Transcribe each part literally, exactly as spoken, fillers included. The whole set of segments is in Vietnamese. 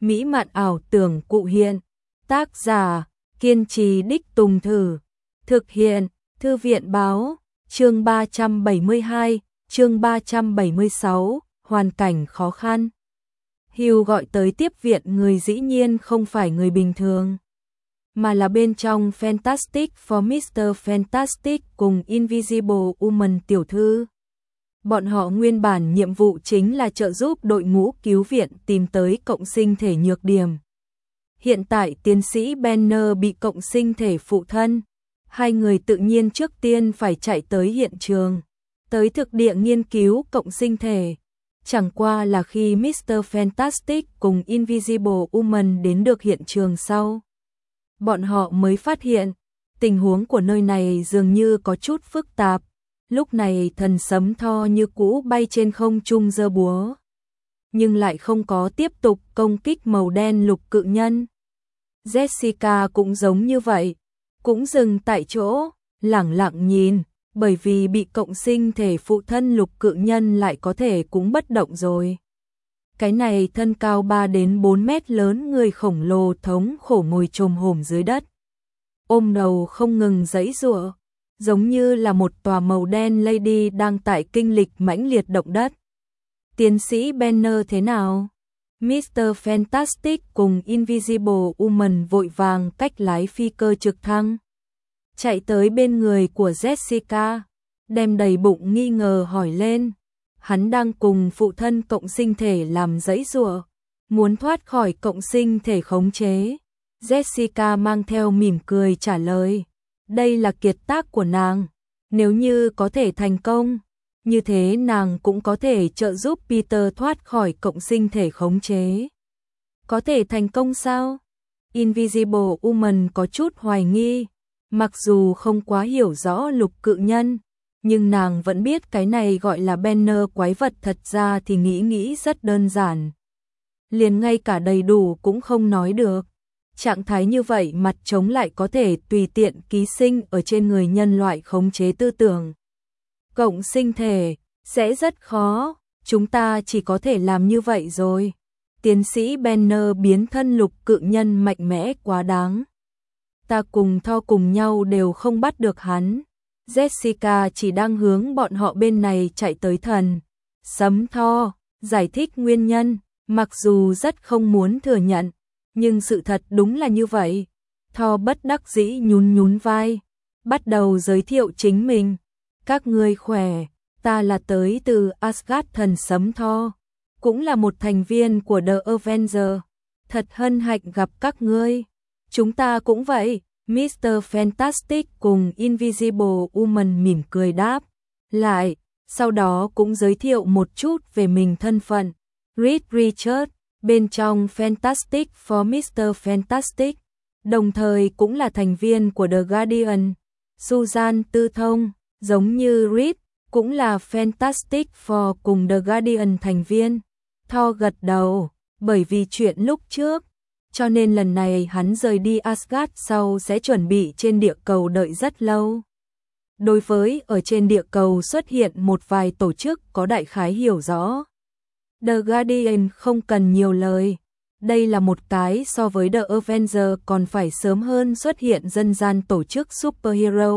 mỹ mạn ảo tưởng cụ hiện. Tác giả, kiên trì đích tùng thử. Thực hiện, Thư viện báo, chương ba trăm bảy mươi hai, chương ba trăm bảy mươi sáu, hoàn cảnh khó khăn. Hugh gọi tới tiếp viện người dĩ nhiên không phải người bình thường, mà là bên trong Fantastic Four mít-tơ Fantastic cùng Invisible Woman tiểu thư. Bọn họ nguyên bản nhiệm vụ chính là trợ giúp đội ngũ cứu viện tìm tới cộng sinh thể nhược điểm. Hiện tại tiến sĩ Banner bị cộng sinh thể phụ thân. Hai người tự nhiên trước tiên phải chạy tới hiện trường, tới thực địa nghiên cứu cộng sinh thể. Chẳng qua là khi mít-tơ Fantastic cùng Invisible Woman đến được hiện trường sau, bọn họ mới phát hiện, tình huống của nơi này dường như có chút phức tạp. Lúc này thần sấm Thor như cũ bay trên không trung giơ búa, nhưng lại không có tiếp tục công kích màu đen lục cự nhân. Jessica cũng giống như vậy, cũng dừng tại chỗ, lẳng lặng nhìn, bởi vì bị cộng sinh thể phụ thân lục cự nhân lại có thể cũng bất động rồi. Cái này thân cao ba đến bốn mét lớn người khổng lồ thống khổ ngồi chồm hổm dưới đất, ôm đầu không ngừng giãy giụa, giống như là một tòa màu đen lady đang tại kinh lịch mãnh liệt động đất. Tiến sĩ Banner thế nào? mít-tơ Fantastic cùng Invisible Woman vội vàng cách lái phi cơ trực thăng, chạy tới bên người của Jessica, đem đầy bụng nghi ngờ hỏi lên. Hắn đang cùng phụ thân cộng sinh thể làm giãy giụa, muốn thoát khỏi cộng sinh thể khống chế. Jessica mang theo mỉm cười trả lời, đây là kiệt tác của nàng, nếu như có thể thành công, như thế nàng cũng có thể trợ giúp Peter thoát khỏi cộng sinh thể khống chế. Có thể thành công sao? Invisible Woman có chút hoài nghi, mặc dù không quá hiểu rõ lục cự nhân, nhưng nàng vẫn biết cái này gọi là Banner quái vật thật ra thì nghĩ nghĩ rất đơn giản. Liền ngay cả đầy đủ cũng không nói được. Trạng thái như vậy mặt trống lại có thể tùy tiện ký sinh ở trên người nhân loại khống chế tư tưởng. Cộng sinh thể, sẽ rất khó, chúng ta chỉ có thể làm như vậy rồi. Tiến sĩ Banner biến thân lục cự nhân mạnh mẽ quá đáng. Ta cùng Thor cùng nhau đều không bắt được hắn. Jessica chỉ đang hướng bọn họ bên này chạy tới thần sấm Thor, giải thích nguyên nhân, mặc dù rất không muốn thừa nhận, nhưng sự thật đúng là như vậy. Thor bất đắc dĩ nhún nhún vai, bắt đầu giới thiệu chính mình. Các ngươi khỏe, ta là tới từ Asgard thần sấm Thor, cũng là một thành viên của The Avengers. Thật hân hạnh gặp các ngươi. Chúng ta cũng vậy. mít-tơ Fantastic cùng Invisible Woman mỉm cười đáp lại, sau đó cũng giới thiệu một chút về mình thân phận. Reed Richards, bên trong Fantastic Four mít-tơ Fantastic, đồng thời cũng là thành viên của The Guardian. Susan Tư Thông, giống như Reed, cũng là Fantastic Four cùng The Guardian thành viên. Thor gật đầu, bởi vì chuyện lúc trước, cho nên lần này hắn rời đi Asgard sau sẽ chuẩn bị trên địa cầu đợi rất lâu. Đối với ở trên địa cầu xuất hiện một vài tổ chức có đại khái hiểu rõ. The Guardian không cần nhiều lời, đây là một cái so với The Avengers còn phải sớm hơn xuất hiện dân gian tổ chức superhero.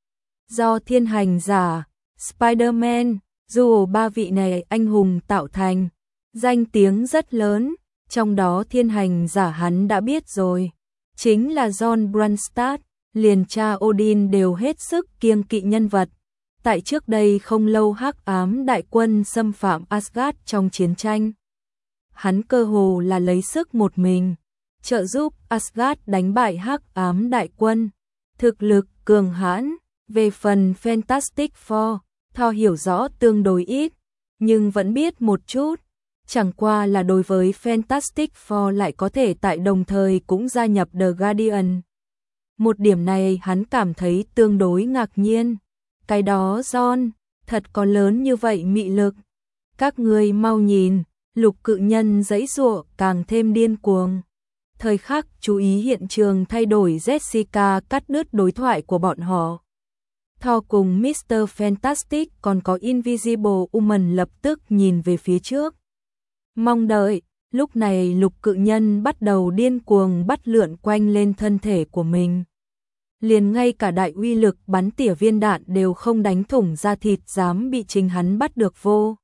Do thiên hành giả, Spider-Man, dù ba vị này anh hùng tạo thành, danh tiếng rất lớn. Trong đó thiên hành giả hắn đã biết rồi, chính là John Brunstad, liền cha Odin đều hết sức kiêng kỵ nhân vật. Tại trước đây không lâu hắc ám đại quân xâm phạm Asgard trong chiến tranh, hắn cơ hồ là lấy sức một mình, trợ giúp Asgard đánh bại hắc ám đại quân. Thực lực cường hãn. Về phần Fantastic Four, Thor hiểu rõ tương đối ít, nhưng vẫn biết một chút. Chẳng qua là đối với Fantastic Four lại có thể tại đồng thời cũng gia nhập The Guardian. Một điểm này hắn cảm thấy tương đối ngạc nhiên. Cái đó John, thật có lớn như vậy mị lực. Các ngươi mau nhìn, lục cự nhân giãy giụa càng thêm điên cuồng. Thời khắc chú ý hiện trường thay đổi, Jessica cắt đứt đối thoại của bọn họ. Thor cùng mít-tơ Fantastic còn có Invisible Woman lập tức nhìn về phía trước, mong đợi. Lúc này lục cự nhân bắt đầu điên cuồng bắt lượn quanh lên thân thể của mình. Liền ngay cả đại uy lực bắn tỉa viên đạn đều không đánh thủng da thịt, dám bị chính hắn bắt được vô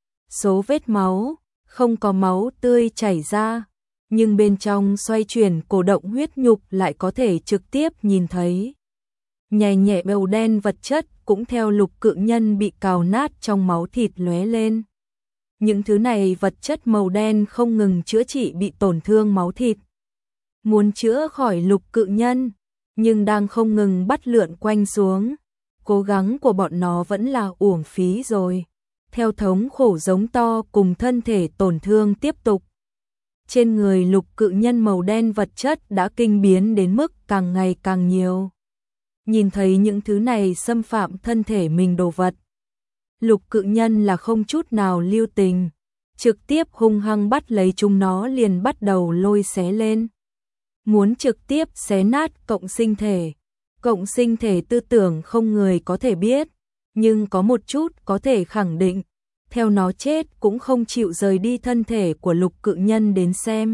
số vết máu, không có máu tươi chảy ra, nhưng bên trong xoay chuyển cổ động huyết nhục lại có thể trực tiếp nhìn thấy. Nhẹ nhẹ màu đen vật chất cũng theo lục cự nhân bị cào nát trong máu thịt lóe lên. Những thứ này vật chất màu đen không ngừng chữa trị bị tổn thương máu thịt. Muốn chữa khỏi lục cự nhân, nhưng đang không ngừng bắt lượn quanh xuống. Cố gắng của bọn nó vẫn là uổng phí rồi. Theo thống khổ giống to cùng thân thể tổn thương tiếp tục. Trên người lục cự nhân màu đen vật chất đã kinh biến đến mức càng ngày càng nhiều. Nhìn thấy những thứ này xâm phạm thân thể mình đồ vật. Lục cự nhân là không chút nào lưu tình. Trực tiếp hung hăng bắt lấy chúng nó, liền bắt đầu lôi xé lên. Muốn trực tiếp xé nát cộng sinh thể. Cộng sinh thể tư tưởng không người có thể biết. Nhưng có một chút có thể khẳng định. Theo nó chết cũng không chịu rời đi thân thể của lục cự nhân đến xem.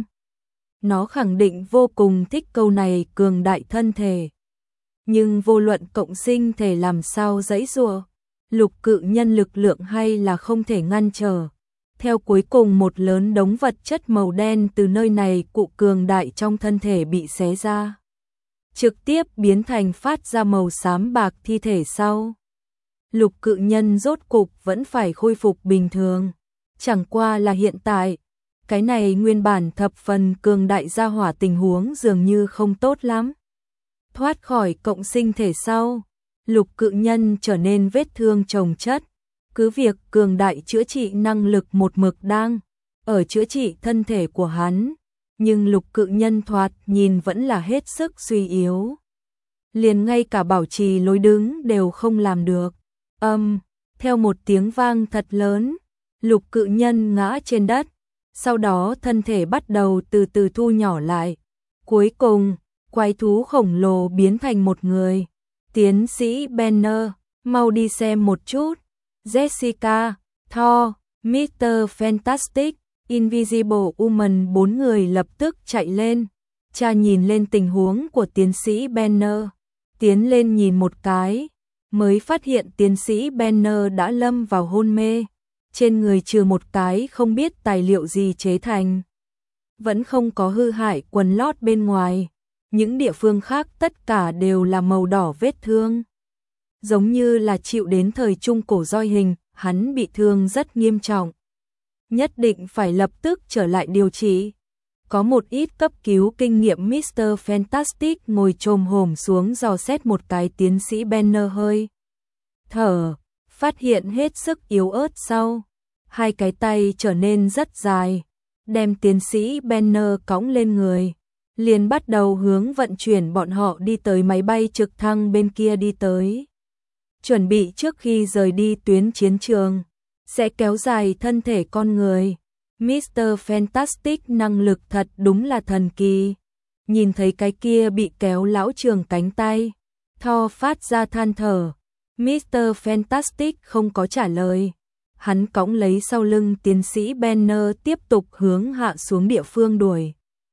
Nó khẳng định vô cùng thích câu này, cường đại thân thể. Nhưng vô luận cộng sinh thể làm sao giãy giụa, lục cự nhân lực lượng hay là không thể ngăn trở. Theo cuối cùng một lớn đống vật chất màu đen từ nơi này cụ cường đại trong thân thể bị xé ra. Trực tiếp biến thành phát ra màu xám bạc thi thể sau. Lục cự nhân rốt cục vẫn phải khôi phục bình thường. Chẳng qua là hiện tại, cái này nguyên bản thập phần cường đại gia hỏa tình huống dường như không tốt lắm. Thoát khỏi cộng sinh thể sau, lục cự nhân trở nên vết thương chồng chất. Cứ việc cường đại chữa trị năng lực một mực đang ở chữa trị thân thể của hắn, nhưng lục cự nhân thoạt nhìn vẫn là hết sức suy yếu. Liền ngay cả bảo trì lối đứng đều không làm được. Âm, theo một tiếng vang thật lớn, lục cự nhân ngã trên đất, sau đó thân thể bắt đầu từ từ thu nhỏ lại. Cuối cùng, quái thú khổng lồ biến thành một người. Tiến sĩ Banner, mau đi xem một chút. Jessica, Thor, mít tơ Fantastic, Invisible Woman, bốn người lập tức chạy lên. Cha nhìn lên tình huống của tiến sĩ Banner, tiến lên nhìn một cái, mới phát hiện tiến sĩ Banner đã lâm vào hôn mê. Trên người trừ một cái không biết tài liệu gì chế thành, vẫn không có hư hại quần lót bên ngoài. Những địa phương khác tất cả đều là màu đỏ vết thương. Giống như là chịu đến thời trung cổ roi hình, hắn bị thương rất nghiêm trọng. Nhất định phải lập tức trở lại điều trị. Có một ít cấp cứu kinh nghiệm, mít tơ Fantastic ngồi chồm hổm xuống dò xét một cái tiến sĩ Banner hơi thở, phát hiện hết sức yếu ớt sau. Hai cái tay trở nên rất dài, đem tiến sĩ Banner cõng lên người. Liền bắt đầu hướng vận chuyển bọn họ đi tới máy bay trực thăng bên kia đi tới. Chuẩn bị trước khi rời đi tuyến chiến trường, sẽ kéo dài thân thể con người. mít tơ Fantastic năng lực thật đúng là thần kỳ. Nhìn thấy cái kia bị kéo lão trường cánh tay, Thor phát ra than thở. mít tơ Fantastic không có trả lời. Hắn cõng lấy sau lưng tiến sĩ Banner tiếp tục hướng hạ xuống địa phương đuổi.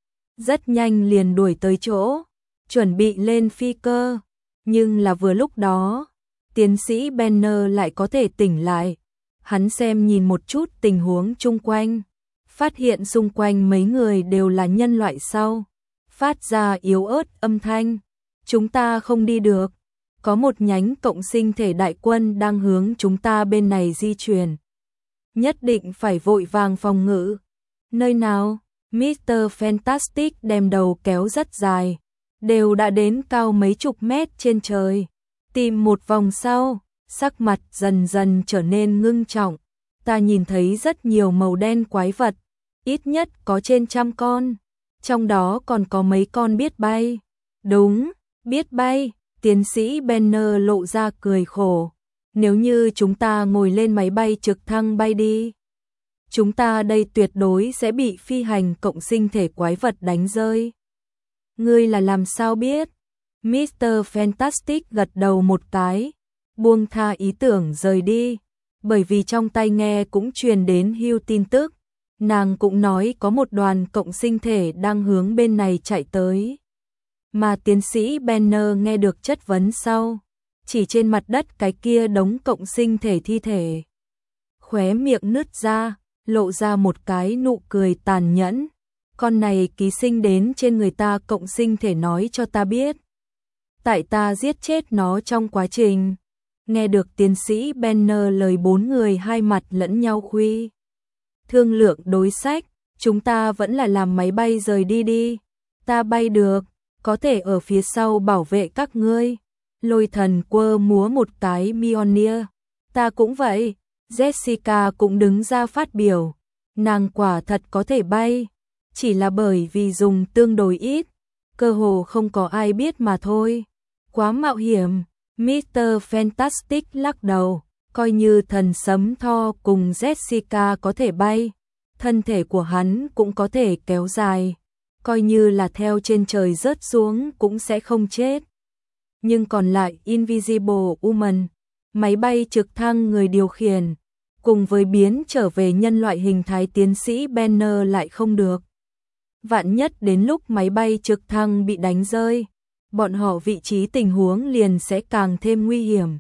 Rất nhanh liền đuổi tới chỗ, chuẩn bị lên phi cơ. Nhưng là vừa lúc đó, tiến sĩ Banner lại có thể tỉnh lại. Hắn xem nhìn một chút tình huống chung quanh, phát hiện xung quanh mấy người đều là nhân loại sau. Phát ra yếu ớt âm thanh. Chúng ta không đi được. Có một nhánh cộng sinh thể đại quân đang hướng chúng ta bên này di chuyển. Nhất định phải vội vàng phòng ngự. Nơi nào? mít tơ Fantastic đem đầu kéo rất dài, đều đã đến cao mấy chục mét trên trời. Tìm một vòng sau, sắc mặt dần dần trở nên ngưng trọng. Ta nhìn thấy rất nhiều màu đen quái vật, ít nhất có trên trăm con, trong đó còn có mấy con biết bay. Đúng, biết bay. Tiến sĩ Banner lộ ra cười khổ. Nếu như chúng ta ngồi lên máy bay trực thăng bay đi, chúng ta đây tuyệt đối sẽ bị phi hành cộng sinh thể quái vật đánh rơi. Ngươi là làm sao biết? mít tơ Fantastic gật đầu một cái, buông tha ý tưởng rời đi, bởi vì trong tai nghe cũng truyền đến hưu tin tức. Nàng cũng nói có một đoàn cộng sinh thể đang hướng bên này chạy tới. Mà tiến sĩ Banner nghe được chất vấn sau, chỉ trên mặt đất cái kia đống cộng sinh thể thi thể. Khóe miệng nứt ra, lộ ra một cái nụ cười tàn nhẫn. Con này ký sinh đến trên người ta cộng sinh thể nói cho ta biết. Tại ta giết chết nó trong quá trình. Nghe được tiến sĩ Banner lời, bốn người hai mặt lẫn nhau khuy. Thương lượng đối sách, chúng ta vẫn là làm máy bay rời đi đi. Ta bay được, có thể ở phía sau bảo vệ các ngươi. Lôi thần quơ múa một cái Mjolnir. Ta cũng vậy. Jessica cũng đứng ra phát biểu. Nàng quả thật có thể bay, chỉ là bởi vì dùng tương đối ít, cơ hồ không có ai biết mà thôi. Quá mạo hiểm. mít tơ Fantastic lắc đầu, coi như thần sấm Thor cùng Jessica có thể bay, thân thể của hắn cũng có thể kéo dài, coi như là theo trên trời rớt xuống cũng sẽ không chết. Nhưng còn lại Invisible Woman, máy bay trực thăng người điều khiển, cùng với biến trở về nhân loại hình thái tiến sĩ Banner lại không được. Vạn nhất đến lúc máy bay trực thăng bị đánh rơi, bọn họ vị trí tình huống liền sẽ càng thêm nguy hiểm.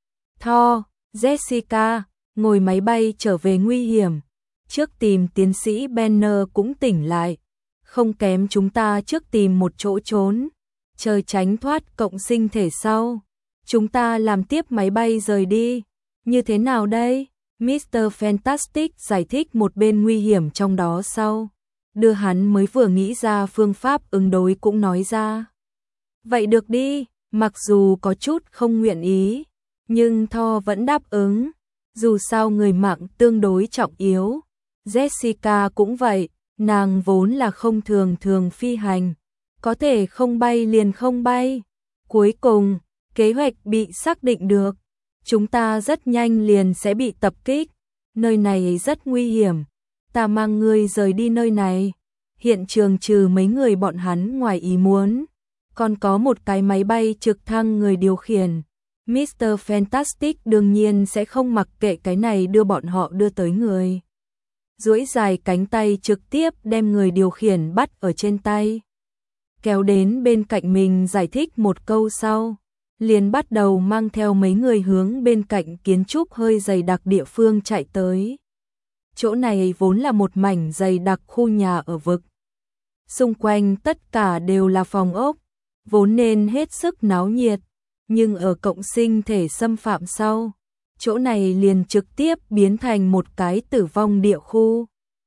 Thor, Jessica, ngồi máy bay trở về nguy hiểm, trước tìm tiến sĩ Banner cũng tỉnh lại, không kém chúng ta trước tìm một chỗ trốn, chờ tránh thoát cộng sinh thể sau. Chúng ta làm tiếp máy bay rời đi, như thế nào đây? mít tơ Fantastic giải thích một bên nguy hiểm trong đó sau, đưa hắn mới vừa nghĩ ra phương pháp ứng đối cũng nói ra. Vậy được đi, mặc dù có chút không nguyện ý, nhưng Thor vẫn đáp ứng, dù sao người mạng tương đối trọng yếu. Jessica cũng vậy, nàng vốn là không thường thường phi hành, có thể không bay liền không bay. Cuối cùng, kế hoạch bị xác định được, chúng ta rất nhanh liền sẽ bị tập kích, nơi này rất nguy hiểm, ta mang ngươi rời đi nơi này. Hiện trường trừ mấy người bọn hắn ngoài ý muốn, còn có một cái máy bay trực thăng người điều khiển. mít tơ Fantastic đương nhiên sẽ không mặc kệ cái này đưa bọn họ đưa tới người. Duỗi dài cánh tay trực tiếp đem người điều khiển bắt ở trên tay, kéo đến bên cạnh mình giải thích một câu sau, liền bắt đầu mang theo mấy người hướng bên cạnh kiến trúc hơi dày đặc địa phương chạy tới. Chỗ này vốn là một mảnh dày đặc khu nhà ở vực. Xung quanh tất cả đều là phòng ốc, vốn nên hết sức náo nhiệt, nhưng ở cộng sinh thể xâm phạm sau, chỗ này liền trực tiếp biến thành một cái tử vong địa khu.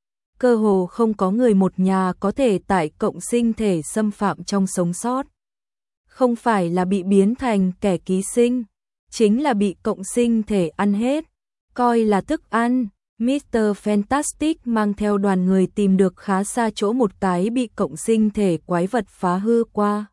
Cơ hồ không có người một nhà có thể tại cộng sinh thể xâm phạm trong sống sót. Không phải là bị biến thành kẻ ký sinh, chính là bị cộng sinh thể ăn hết, coi là thức ăn. mít tơ Fantastic mang theo đoàn người tìm được khá xa chỗ một cái bị cộng sinh thể quái vật phá hư qua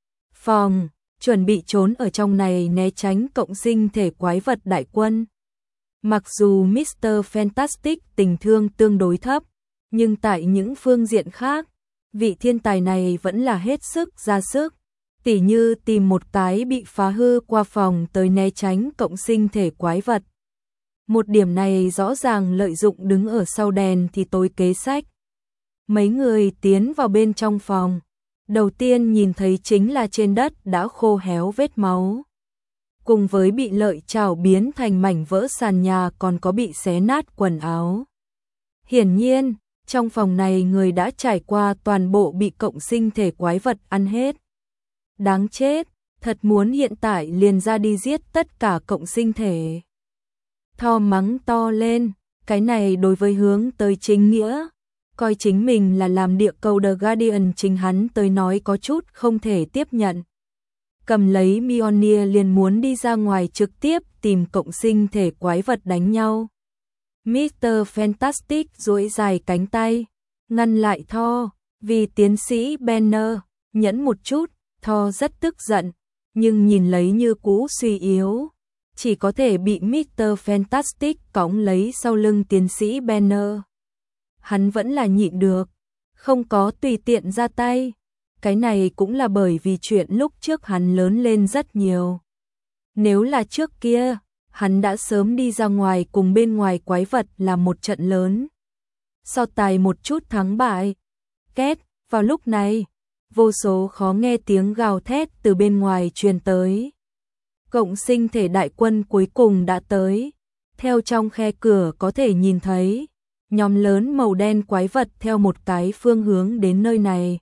phòng, chuẩn bị trốn ở trong này né tránh cộng sinh thể quái vật đại quân. Mặc dù mít tơ Fantastic tình thương tương đối thấp, nhưng tại những phương diện khác, vị thiên tài này vẫn là hết sức ra sức, tỉ như tìm một cái bị phá hư qua phòng tới né tránh cộng sinh thể quái vật. Một điểm này rõ ràng lợi dụng đứng ở sau đèn thì tối kế sách. Mấy người tiến vào bên trong phòng, đầu tiên nhìn thấy chính là trên đất đã khô héo vết máu. Cùng với bị lợi chảo biến thành mảnh vỡ sàn nhà còn có bị xé nát quần áo. Hiển nhiên, trong phòng này người đã trải qua toàn bộ bị cộng sinh thể quái vật ăn hết. Đáng chết, thật muốn hiện tại liền ra đi giết tất cả cộng sinh thể. Thor mắng to lên, cái này đối với hướng tới chính nghĩa, coi chính mình là làm địa cầu The Guardian chính hắn tới nói có chút không thể tiếp nhận. Cầm lấy Mjolnir liền muốn đi ra ngoài trực tiếp tìm cộng sinh thể quái vật đánh nhau. mít tơ Fantastic duỗi dài cánh tay, ngăn lại Thor, vì tiến sĩ Banner, nhẫn một chút. Thor rất tức giận, nhưng nhìn lấy như cũ suy yếu, chỉ có thể bị mít tơ Fantastic cõng lấy sau lưng tiến sĩ Banner. Hắn vẫn là nhịn được, không có tùy tiện ra tay. Cái này cũng là bởi vì chuyện lúc trước hắn lớn lên rất nhiều. Nếu là trước kia, hắn đã sớm đi ra ngoài cùng bên ngoài quái vật làm một trận lớn. so tài một chút thắng bại. Két, vào lúc này, vô số khó nghe tiếng gào thét từ bên ngoài truyền tới. Cộng sinh thể đại quân cuối cùng đã tới. Theo trong khe cửa có thể nhìn thấy, nhóm lớn màu đen quái vật theo một cái phương hướng đến nơi này.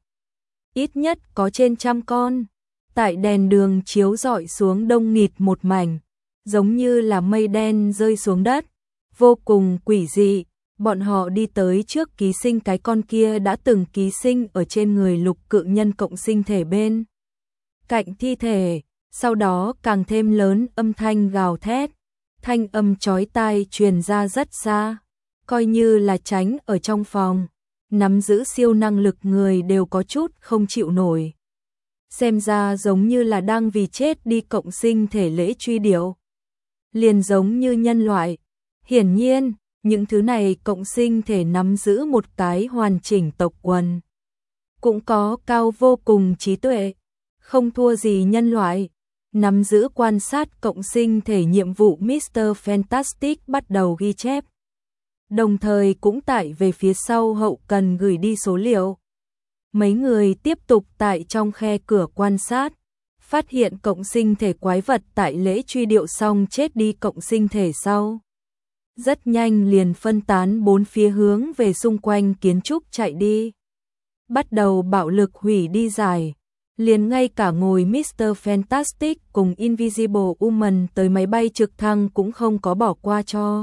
Ít nhất có trên trăm con. Tại đèn đường chiếu rọi xuống đông nghịt một mảnh, giống như là mây đen rơi xuống đất, vô cùng quỷ dị. Bọn họ đi tới trước ký sinh cái con kia đã từng ký sinh ở trên người Lục Cự Nhân cộng sinh thể bên cạnh thi thể, sau đó càng thêm lớn âm thanh gào thét, thanh âm chói tai truyền ra rất xa, coi như là tránh ở trong phòng, nắm giữ siêu năng lực người đều có chút không chịu nổi. Xem ra giống như là đang vì chết đi cộng sinh thể lễ truy điệu. Liền giống như nhân loại. Hiển nhiên, những thứ này cộng sinh thể nắm giữ một cái hoàn chỉnh tộc quần. Cũng có cao vô cùng trí tuệ, không thua gì nhân loại. Nắm giữ quan sát cộng sinh thể nhiệm vụ mít tơ Fantastic bắt đầu ghi chép. Đồng thời cũng tại về phía sau hậu cần gửi đi số liệu. Mấy người tiếp tục tại trong khe cửa quan sát, phát hiện cộng sinh thể quái vật tại lễ truy điệu xong chết đi cộng sinh thể sau. Rất nhanh liền phân tán bốn phía hướng về xung quanh kiến trúc chạy đi. Bắt đầu bạo lực hủy đi giải. Liền ngay cả ngồi mít tơ Fantastic cùng Invisible Woman tới máy bay trực thăng cũng không có bỏ qua cho.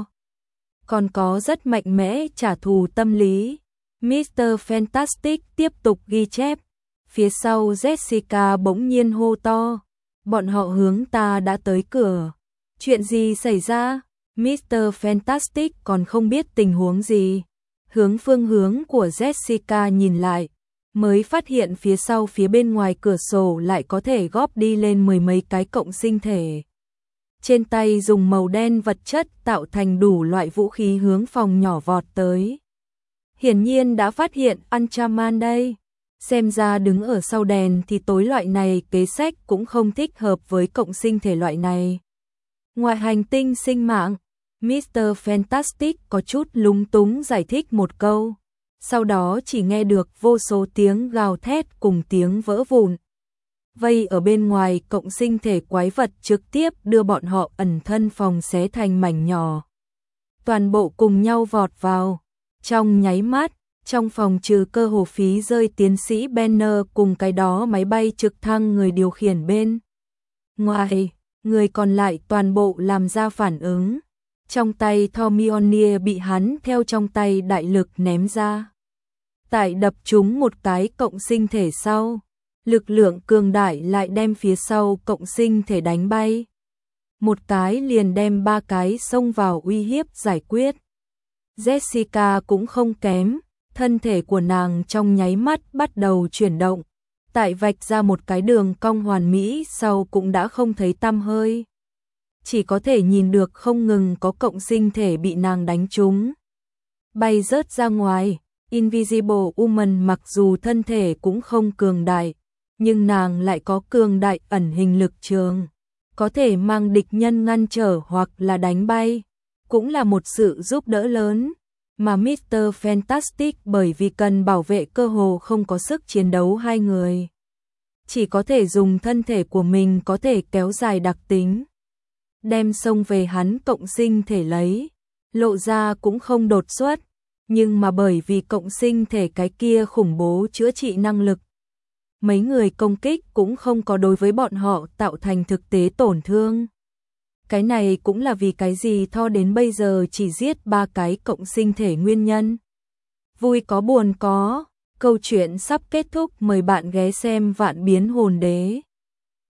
Còn có rất mạnh mẽ trả thù tâm lý. mít tơ Fantastic tiếp tục ghi chép. Phía sau Jessica bỗng nhiên hô to. Bọn họ hướng ta đã tới cửa. Chuyện gì xảy ra? mít tơ Fantastic còn không biết tình huống gì. Hướng phương hướng của Jessica nhìn lại. Mới phát hiện phía sau phía bên ngoài cửa sổ lại có thể góp đi lên mười mấy cái cộng sinh thể. Trên tay dùng màu đen vật chất tạo thành đủ loại vũ khí hướng phòng nhỏ vọt tới. Hiển nhiên đã phát hiện Ultraman đây. Xem ra đứng ở sau đèn thì tối loại này kế sách cũng không thích hợp với cộng sinh thể loại này. Ngoài hành tinh sinh mạng, mít tơ Fantastic có chút lúng túng giải thích một câu. Sau đó chỉ nghe được vô số tiếng gào thét cùng tiếng vỡ vụn. Vây ở bên ngoài cộng sinh thể quái vật trực tiếp đưa bọn họ ẩn thân phòng xé thành mảnh nhỏ. Toàn bộ cùng nhau vọt vào. Trong nháy mắt, trong phòng trừ cơ hồ phí rơi tiến sĩ Banner cùng cái đó máy bay trực thăng người điều khiển bên ngoài, người còn lại toàn bộ làm ra phản ứng. Trong tay Thormionir bị hắn theo trong tay đại lực ném ra. Tại đập trúng một cái cộng sinh thể sau, lực lượng cường đại lại đem phía sau cộng sinh thể đánh bay. Một cái liền đem ba cái xông vào uy hiếp giải quyết. Jessica cũng không kém, thân thể của nàng trong nháy mắt bắt đầu chuyển động. Tại vạch ra một cái đường cong hoàn mỹ sau cũng đã không thấy tăm hơi. Chỉ có thể nhìn được không ngừng có cộng sinh thể bị nàng đánh trúng. Bay rớt ra ngoài, Invisible Woman mặc dù thân thể cũng không cường đại, nhưng nàng lại có cường đại ẩn hình lực trường. Có thể mang địch nhân ngăn trở hoặc là đánh bay, cũng là một sự giúp đỡ lớn. Mà mít tơ Fantastic bởi vì cần bảo vệ cơ hồ không có sức chiến đấu hai người. Chỉ có thể dùng thân thể của mình có thể kéo dài đặc tính. Đem xông về hắn cộng sinh thể lấy, lộ ra cũng không đột xuất, nhưng mà bởi vì cộng sinh thể cái kia khủng bố chữa trị năng lực. Mấy người công kích cũng không có đối với bọn họ tạo thành thực tế tổn thương. Cái này cũng là vì cái gì Thor đến bây giờ chỉ giết ba cái cộng sinh thể nguyên nhân. Vui có buồn có, câu chuyện sắp kết thúc, mời bạn ghé xem Vạn Biến Hồn Đế.